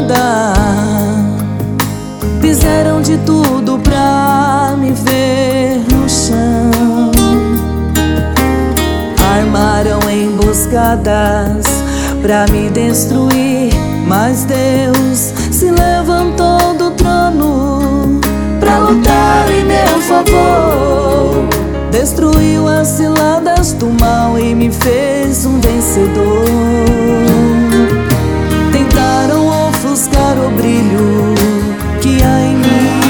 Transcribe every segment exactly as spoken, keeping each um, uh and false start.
nada, fizeram de tudo pra me ver no chão. Armaram emboscadas pra me destruir, mas Deus se levantou do trono pra lutar em meu favor. Destruiu as ciladas do mal e me fez um vencedor. Tentaram ofuscar o brilho que há em mim,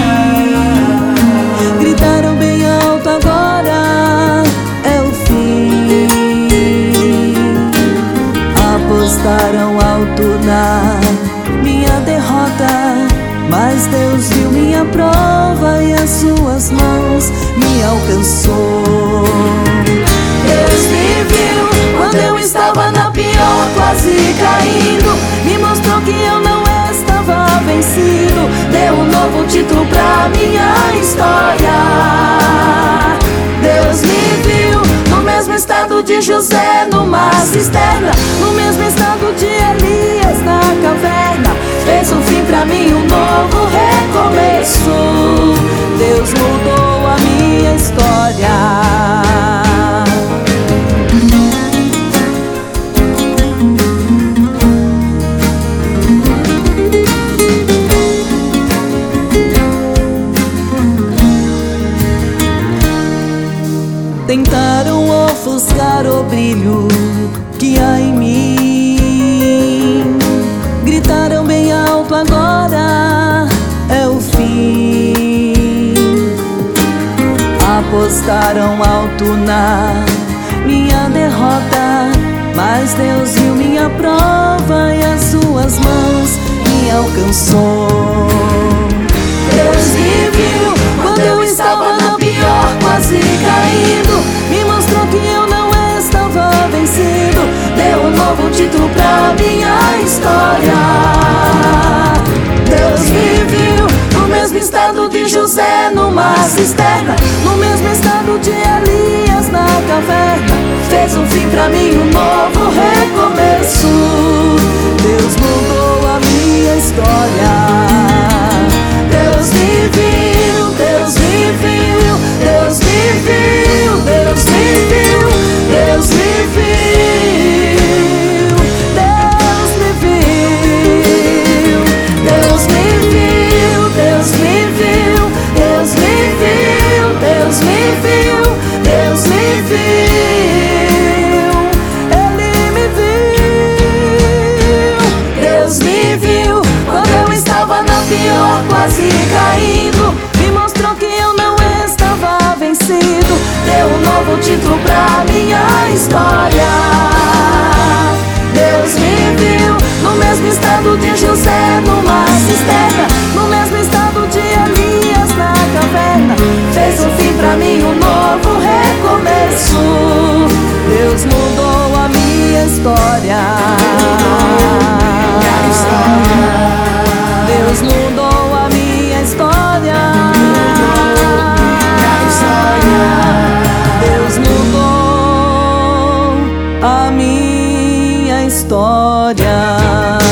gritaram bem alto, agora é o fim. Apostaram alto na minha derrota, mas Deus viu minha prova e as suas mãos me alcançou. Deus me viu quando eu estava na pior, quase caindo, me mostrou que eu não estava vencido, deu um novo título pra minha história. Deus me viu no mesmo estado de José numa cisterna, no mesmo estado de Elias na caverna, fez um fim pra mim, um novo recomeço. Deus mudou a minha história. Tentaram ofuscar o brilho que há em mim, gritaram bem alto, agora é o fim. Apostaram alto na minha derrota, mas Deus viu minha prova e as suas mãos me alcançou. Deus me viu quando eu estava na pior, quase caindo, me mostrou que eu não estava vencido, deu um novo título pra minha história. Deus me viu no mesmo estado de José numa cisterna, no mesmo estado de Elias na caverna, fez um fim pra mim, um novo recomeço. Deus mudou a minha história. Deus me viu, Deus me viu, Deus me viu, Deus me viu, Deus me viu, Deus me viu, Deus me viu, Deus me viu, Deus me viu, Deus me viu, Deus me viu, Ele me viu. Deus me viu quando eu estava na pior, quase caindo, me mostrou que eu não estava vencido, deu um novo título pra minha história. Deus me viu no mesmo estado de José numa cisterna, no mesmo estado de Elias na caverna, fez um fim pra mim, um novo recomeço. Deus mudou a minha história. Deus mudou a minha história. Deus mudou a minha história.